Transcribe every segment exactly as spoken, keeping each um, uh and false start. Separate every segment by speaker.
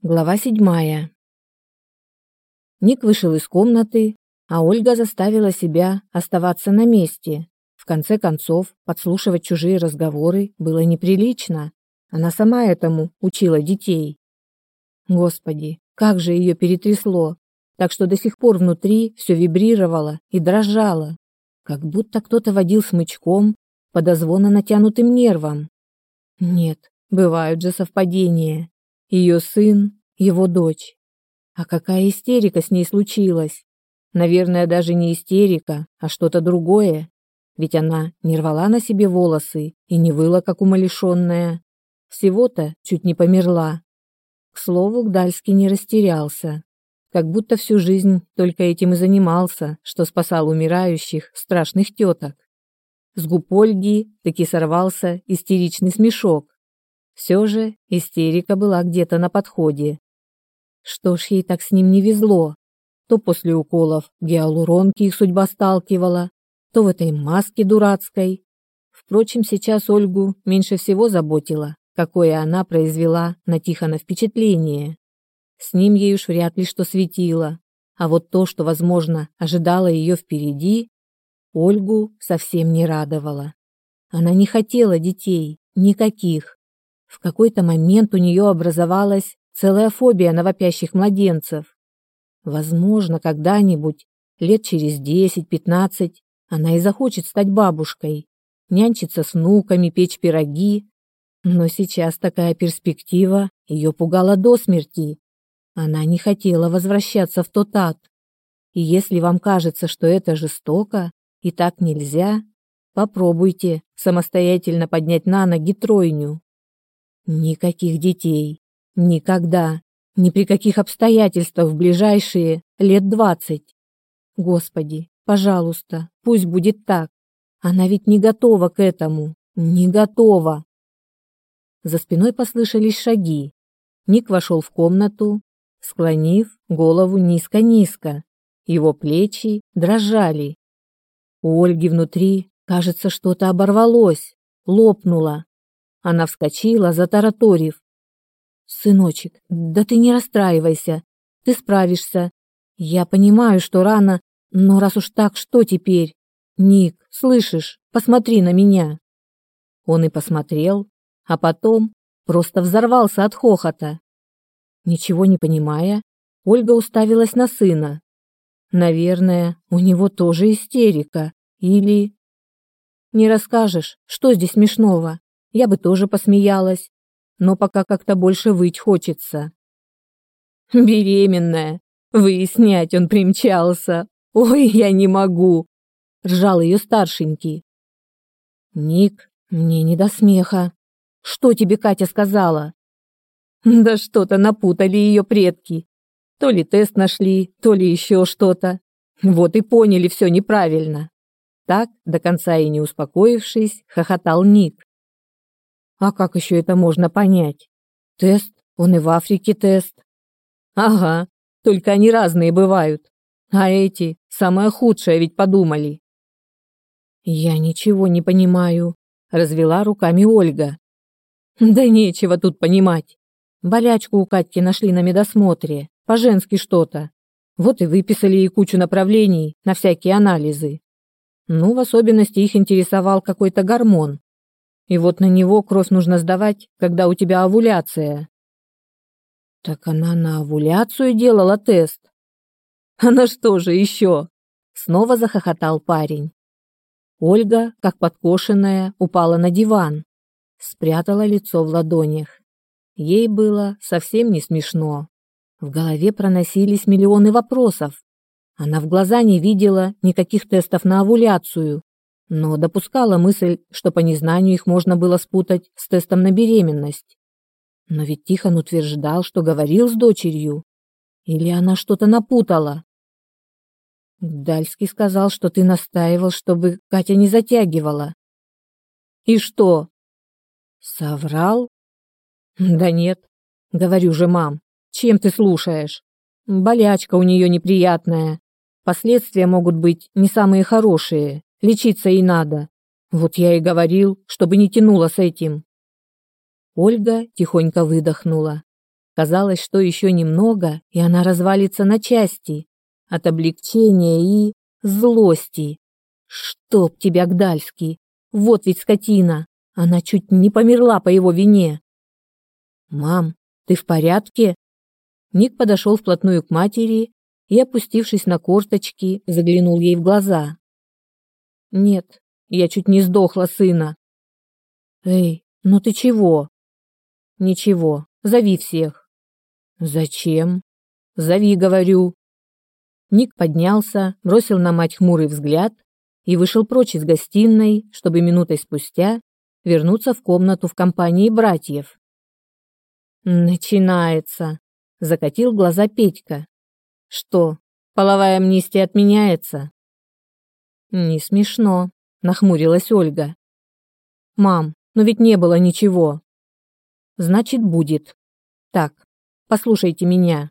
Speaker 1: Глава седьмая. Ник вышел из комнаты, а Ольга заставила себя оставаться на месте. В конце концов, подслушивать чужие разговоры было неприлично. Она сама этому учила детей. Господи, как же ее перетрясло, так что до сих пор внутри все вибрировало и дрожало, как будто кто-то водил смычком по дозвонно натянутым нервам. Нет, бывают же совпадения. Ее сын, его дочь. А какая истерика с ней случилась? Наверное, даже не истерика, а что-то другое. Ведь она не рвала на себе волосы и не выла, как умалишенная. Всего-то чуть не померла. К слову, Гдальский не растерялся. Как будто всю жизнь только этим и занимался, что спасал умирающих, страшных теток. С губ Ольги таки сорвался истеричный смешок. Все же истерика была где-то на подходе. Что ж ей так с ним не везло? То после уколов гиалуронки их судьба сталкивала, то в этой маске дурацкой. Впрочем, сейчас Ольгу меньше всего заботило, какое она произвела на Тихона впечатление. С ним ей уж вряд ли что светило, а вот то, что, возможно, ожидало ее впереди, Ольгу совсем не радовало. Она не хотела детей, никаких. В какой-то момент у нее образовалась целая фобия на вопящих младенцев. Возможно, когда-нибудь, лет через десять-пятнадцать, она и захочет стать бабушкой, нянчиться с внуками, печь пироги. Но сейчас такая перспектива ее пугала до смерти. Она не хотела возвращаться в тот ад. И если вам кажется, что это жестоко и так нельзя, попробуйте самостоятельно поднять на ноги тройню. Никаких детей. Никогда. Ни при каких обстоятельствах в ближайшие лет двадцать. Господи, пожалуйста, пусть будет так. Она ведь не готова к этому. Не готова. За спиной послышались шаги. Ник вошел в комнату, склонив голову низко-низко. Его плечи дрожали. У Ольги внутри, кажется, что-то оборвалось, лопнуло. Она вскочила, затараторив. «Сыночек, да ты не расстраивайся, ты справишься. Я понимаю, что рано, но раз уж так, что теперь? Ник, слышишь, посмотри на меня». Он и посмотрел, а потом просто взорвался от хохота. Ничего не понимая, Ольга уставилась на сына. Наверное, у него тоже истерика. Или... Не расскажешь, что здесь смешного? Я бы тоже посмеялась, но пока как-то больше выть хочется. «Беременная! Выяснять он примчался! Ой, я не могу!» — ржал ее старшенький. «Ник, мне не до смеха. Что тебе Катя сказала?» «Да что-то напутали ее предки. То ли тест нашли, то ли еще что-то. Вот и поняли все неправильно». Так, до конца и не успокоившись, хохотал Ник. А как еще это можно понять? Тест, он и в Африке тест. Ага, только они разные бывают. А эти, самое худшее ведь подумали. Я ничего не понимаю, развела руками Ольга. Да нечего тут понимать. Болячку у Катьки нашли на медосмотре, по-женски что-то. Вот и выписали ей кучу направлений на всякие анализы. Ну, в особенности их интересовал какой-то гормон. И вот на него кровь нужно сдавать, когда у тебя овуляция. Так она на овуляцию делала тест. А на что же еще? Снова захохотал парень. Ольга, как подкошенная, упала на диван, спрятала лицо в ладонях. Ей было совсем не смешно. В голове проносились миллионы вопросов. Она в глаза не видела никаких тестов на овуляцию, но допускала мысль, что по незнанию их можно было спутать с тестом на беременность. Но ведь Тихон утверждал, что говорил с дочерью. Или она что-то напутала? Гдальский сказал, что ты настаивал, чтобы Катя не затягивала. И что? Соврал? Да нет. Говорю же, мам, чем ты слушаешь? Болячка у нее неприятная. Последствия могут быть не самые хорошие. Лечиться и надо. Вот я и говорил, чтобы не тянуло с этим. Ольга тихонько выдохнула. Казалось, что еще немного, и она развалится на части от облегчения и злости. Чтоб тебя, Гдальский! Вот ведь скотина! Она чуть не померла по его вине. «Мам, ты в порядке?» Ник подошел вплотную к матери и, опустившись на корточки, заглянул ей в глаза. «Нет, я чуть не сдохла, сына». «Эй, ну ты чего?» «Ничего, зови всех». «Зачем?» «Зови, говорю». Ник поднялся, бросил на мать хмурый взгляд и вышел прочь из гостиной, чтобы минутой спустя вернуться в комнату в компании братьев. «Начинается», — закатил глаза Петька. «Что, половая амнистия отменяется?» «Не смешно», — нахмурилась Ольга. «Мам, но ведь не было ничего». «Значит, будет. Так, послушайте меня.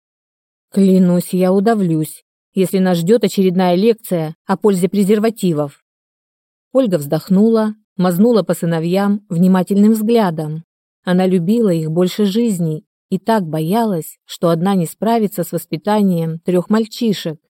Speaker 1: Клянусь, я удавлюсь, если нас ждет очередная лекция о пользе презервативов». Ольга вздохнула, мазнула по сыновьям внимательным взглядом. Она любила их больше жизни и так боялась, что одна не справится с воспитанием трех мальчишек.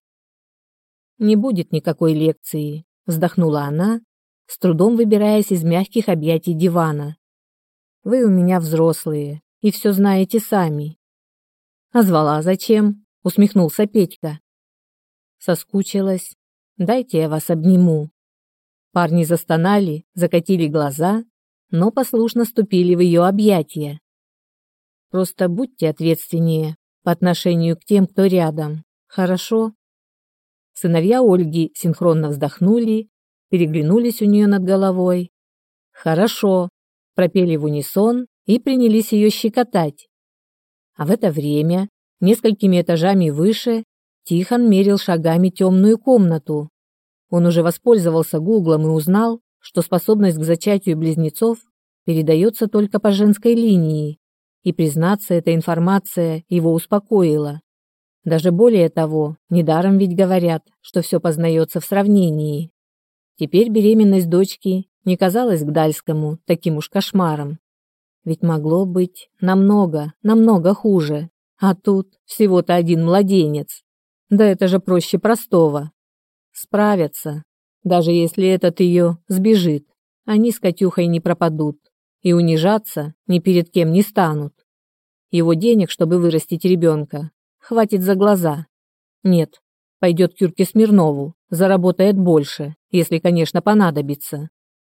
Speaker 1: «Не будет никакой лекции», — вздохнула она, с трудом выбираясь из мягких объятий дивана. «Вы у меня взрослые и все знаете сами». «А звала зачем?» — усмехнулся Петька. «Соскучилась. Дайте я вас обниму». Парни застонали, закатили глаза, но послушно ступили в ее объятия. «Просто будьте ответственнее по отношению к тем, кто рядом. Хорошо?» Сыновья Ольги синхронно вздохнули, переглянулись у нее над головой. «Хорошо», — пропели в унисон и принялись ее щекотать. А в это время, несколькими этажами выше, Тихон мерил шагами темную комнату. Он уже воспользовался гуглом и узнал, что способность к зачатию близнецов передается только по женской линии, и, признаться, эта информация его успокоила. Даже более того, недаром ведь говорят, что все познается в сравнении. Теперь беременность дочки не казалась Гдальскому таким уж кошмаром. Ведь могло быть намного, намного хуже. А тут всего-то один младенец. Да это же проще простого. Справятся. Даже если этот ее сбежит, они с Катюхой не пропадут. И унижаться ни перед кем не станут. Его денег, чтобы вырастить ребенка, хватит за глаза. Нет, пойдет к Юрке Смирнову, заработает больше, если, конечно, понадобится.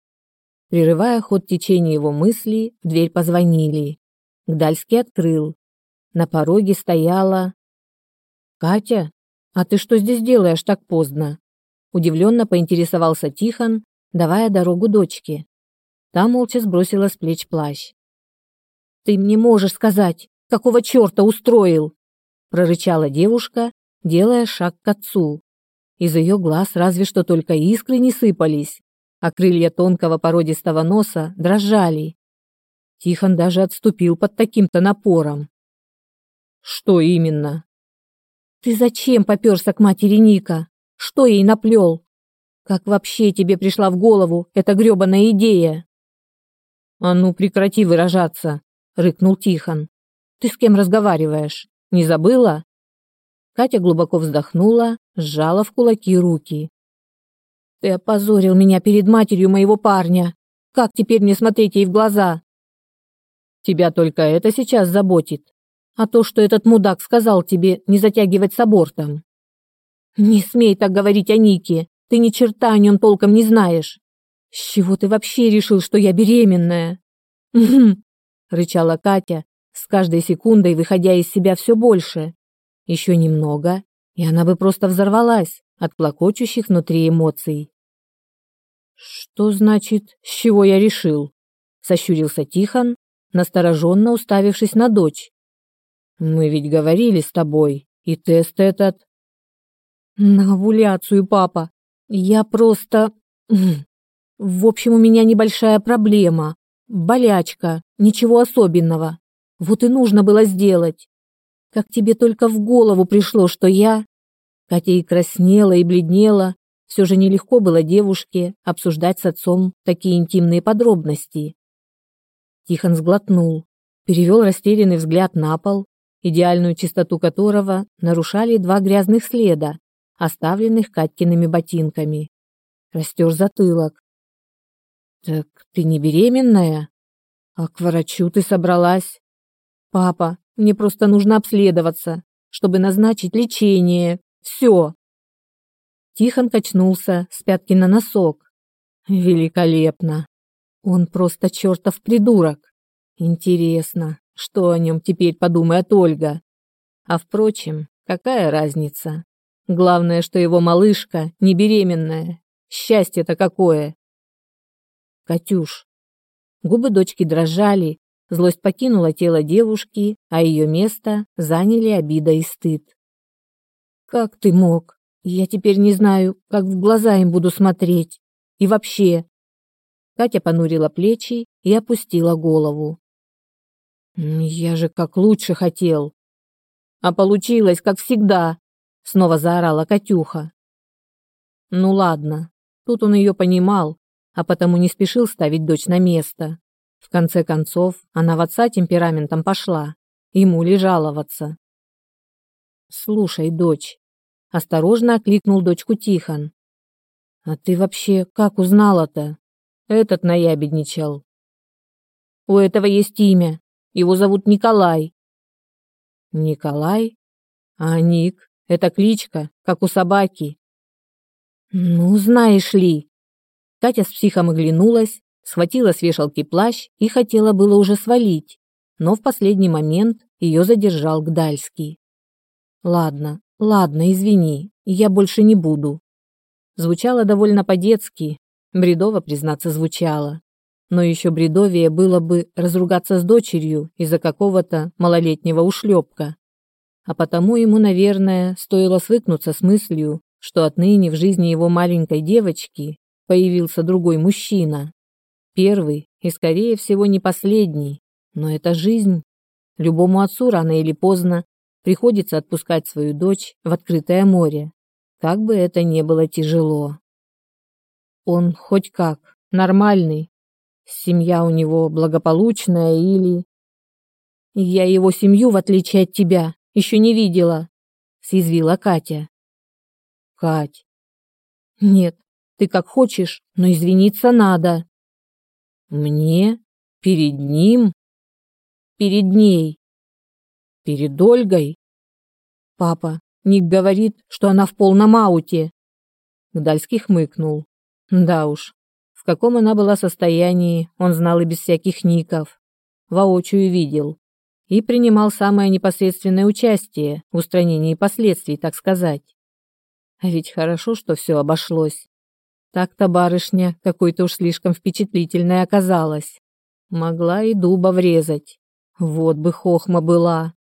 Speaker 1: Прерывая ход течения его мыслей, в дверь позвонили. Гдальский открыл. На пороге стояла... «Катя, а ты что здесь делаешь так поздно?» Удивленно поинтересовался Тихон, давая дорогу дочке. Та молча сбросила с плеч плащ. «Ты мне можешь сказать, какого черта устроил?» прорычала девушка, делая шаг к отцу. Из ее глаз разве что только искры не сыпались, а крылья тонкого породистого носа дрожали. Тихон даже отступил под таким-то напором. «Что именно?» «Ты зачем попёрся к матери Ника? Что ей наплел? Как вообще тебе пришла в голову эта грёбаная идея?» «А ну, прекрати выражаться», — рыкнул Тихон. «Ты с кем разговариваешь? Не забыла?» Катя глубоко вздохнула, сжала в кулаки руки. «Ты опозорил меня перед матерью моего парня. Как теперь мне смотреть ей в глаза?» «Тебя только это сейчас заботит. А то, что этот мудак сказал тебе не затягивать с абортом». «Не смей так говорить о Нике. Ты ни черта о нем толком не знаешь. С чего ты вообще решил, что я беременная?» «Угу», — рычала Катя, с каждой секундой выходя из себя все больше. Еще немного, и она бы просто взорвалась от клокочущих внутри эмоций. «Что значит, с чего я решил?» — сощурился Тихон, настороженно уставившись на дочь. «Мы ведь говорили с тобой, и тест этот...» «На овуляцию, папа. Я просто... В общем, у меня небольшая проблема. Болячка. Ничего особенного. Вот и нужно было сделать. Как тебе только в голову пришло, что я...» Катя и краснела, и бледнела. Все же нелегко было девушке обсуждать с отцом такие интимные подробности. Тихон сглотнул. перевел растерянный взгляд на пол, идеальную чистоту которого нарушали два грязных следа, оставленных Катькиными ботинками. Растер затылок. «Так ты не беременная? А к врачу ты собралась?» «Папа, мне просто нужно обследоваться, чтобы назначить лечение. Все!» Тихон качнулся с пятки на носок. «Великолепно! Он просто чертов придурок! Интересно, что о нем теперь подумает Ольга? А впрочем, какая разница? Главное, что его малышка не беременная. Счастье-то какое!» «Катюш!» Губы дочки дрожали, злость покинула тело девушки, а ее место заняли обида и стыд. «Как ты мог? Я теперь не знаю, как в глаза им буду смотреть. И вообще...» Катя понурила плечи и опустила голову. «Я же как лучше хотел. А получилось, как всегда!» Снова заорала Катюха. Ну ладно, тут он ее понимал, а потому не спешил ставить дочь на место. В конце концов, она в отца темпераментом пошла, ему ли жаловаться. «Слушай, дочь», — осторожно окликнул дочку Тихон. «А ты вообще как узнала-то?» Этот наябедничал. «У этого есть имя, его зовут Николай». «Николай? А Ник — это кличка, как у собаки». «Ну, знаешь ли». Катя с психом оглянулась, схватила с вешалки плащ и хотела было уже свалить, но в последний момент ее задержал Гдальский. «Ладно, ладно, извини, я больше не буду». Звучало довольно по-детски, бредово, признаться, звучало. Но еще бредовее было бы разругаться с дочерью из-за какого-то малолетнего ушлепка. А потому ему, наверное, стоило свыкнуться с мыслью, что отныне в жизни его маленькой девочки появился другой мужчина. Первый и, скорее всего, не последний. Но это жизнь. Любому отцу рано или поздно приходится отпускать свою дочь в открытое море, как бы это ни было тяжело. Он хоть как, нормальный. Семья у него благополучная или... «Я его семью, в отличие от тебя, еще не видела», — съязвила Катя. «Кать». «Нет, ты как хочешь, но извиниться надо». «Мне? Перед ним?» «Перед ней». «Перед Ольгой?» «Папа, Ник говорит, что она в полном ауте». Гдальский хмыкнул. Да уж, в каком она была состоянии, он знал и без всяких ников. Воочию видел. И принимал самое непосредственное участие в устранении последствий, так сказать. А ведь хорошо, что все обошлось. Так-то барышня какой-то уж слишком впечатлительной оказалась. Могла и дуба врезать. Вот бы хохма была.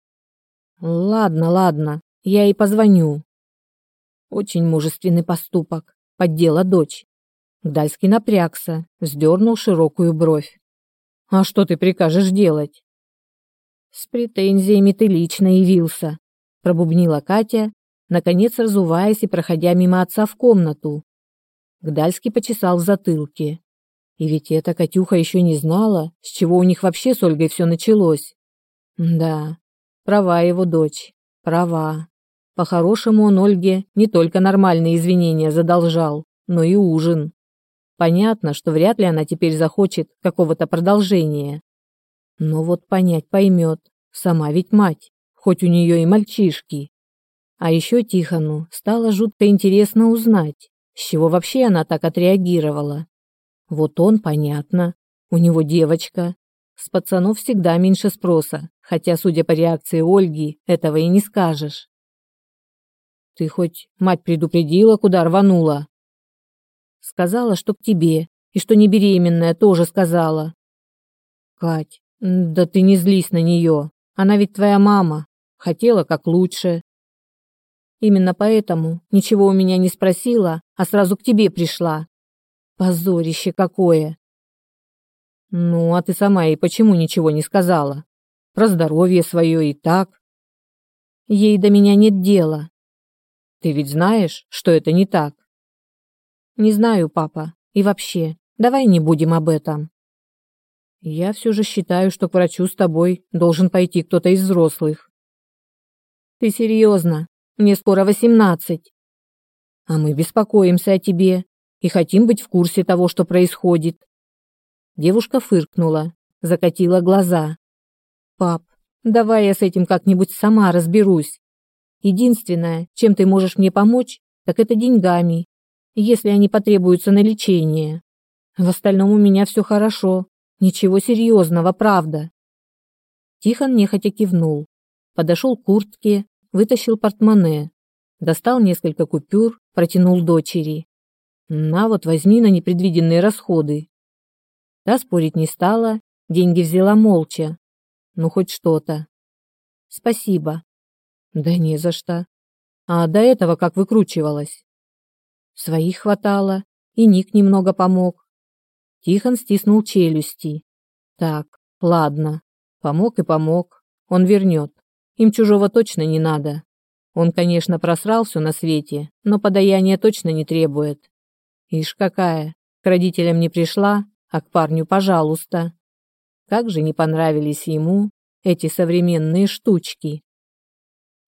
Speaker 1: Ладно, ладно, я ей позвоню. Очень мужественный поступок, поддела дочь. Гдальский напрягся, вздернул широкую бровь. А что ты прикажешь делать? С претензиями ты лично явился, пробубнила Катя, наконец разуваясь и проходя мимо отца в комнату. Гдальский почесал в затылке. И ведь эта Катюха еще не знала, с чего у них вообще с Ольгой все началось. Да, права его дочь, права. По-хорошему он Ольге не только нормальные извинения задолжал, но и ужин. Понятно, что вряд ли она теперь захочет какого-то продолжения. Но вот понять поймет, сама ведь мать, хоть у нее и мальчишки. А еще Тихону стало жутко интересно узнать, с чего вообще она так отреагировала. Вот он, понятно, у него девочка. С пацанов всегда меньше спроса, хотя, судя по реакции Ольги, этого и не скажешь. Ты хоть мать предупредила, куда рванула? Сказала, что к тебе, и что не беременная тоже сказала. Кать, да ты не злись на нее, она ведь твоя мама, хотела как лучше. Именно поэтому ничего у меня не спросила, а сразу к тебе пришла. Позорище какое! Ну, а ты сама ей почему ничего не сказала? Про здоровье свое и так. Ей до меня нет дела. Ты ведь знаешь, что это не так? Не знаю, папа. И вообще, давай не будем об этом. Я все же считаю, что к врачу с тобой должен пойти кто-то из взрослых. Ты серьезно? Мне скоро восемнадцать. А мы беспокоимся о тебе и хотим быть в курсе того, что происходит. Девушка фыркнула, закатила глаза. Пап, давай я с этим как-нибудь сама разберусь. Единственное, чем ты можешь мне помочь, так это деньгами, если они потребуются на лечение. В остальном у меня все хорошо, ничего серьезного, правда. Тихон нехотя кивнул, подошел к куртке, вытащил портмоне, достал несколько купюр, протянул дочери. На вот, возьми на непредвиденные расходы. Та спорить не стала, деньги взяла молча. Ну, хоть что-то. Спасибо. Да не за что. А до этого как выкручивалась? Своих хватало, и Ник немного помог. Тихон стиснул челюсти. Так, ладно. Помог и помог. Он вернет. Им чужого точно не надо. Он, конечно, просрал все на свете, но подаяние точно не требует. Ишь какая, к родителям не пришла, а к парню пожалуйста. Как же не понравились ему эти современные штучки.